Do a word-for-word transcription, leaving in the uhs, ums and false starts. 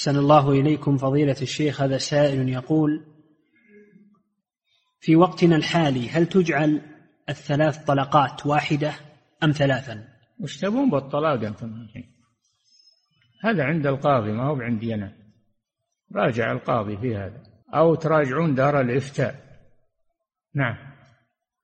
أحسن الله إليكم فضيلة الشيخ. هذا سائل يقول: في وقتنا الحالي هل تجعل الثلاث طلقات واحدة أم ثلاثا؟ وش تبون بالطلاق أنتم؟ هذا عند القاضي ما هو عندي أنا. راجع القاضي في هذا، أو تراجعون دار الإفتاء. نعم.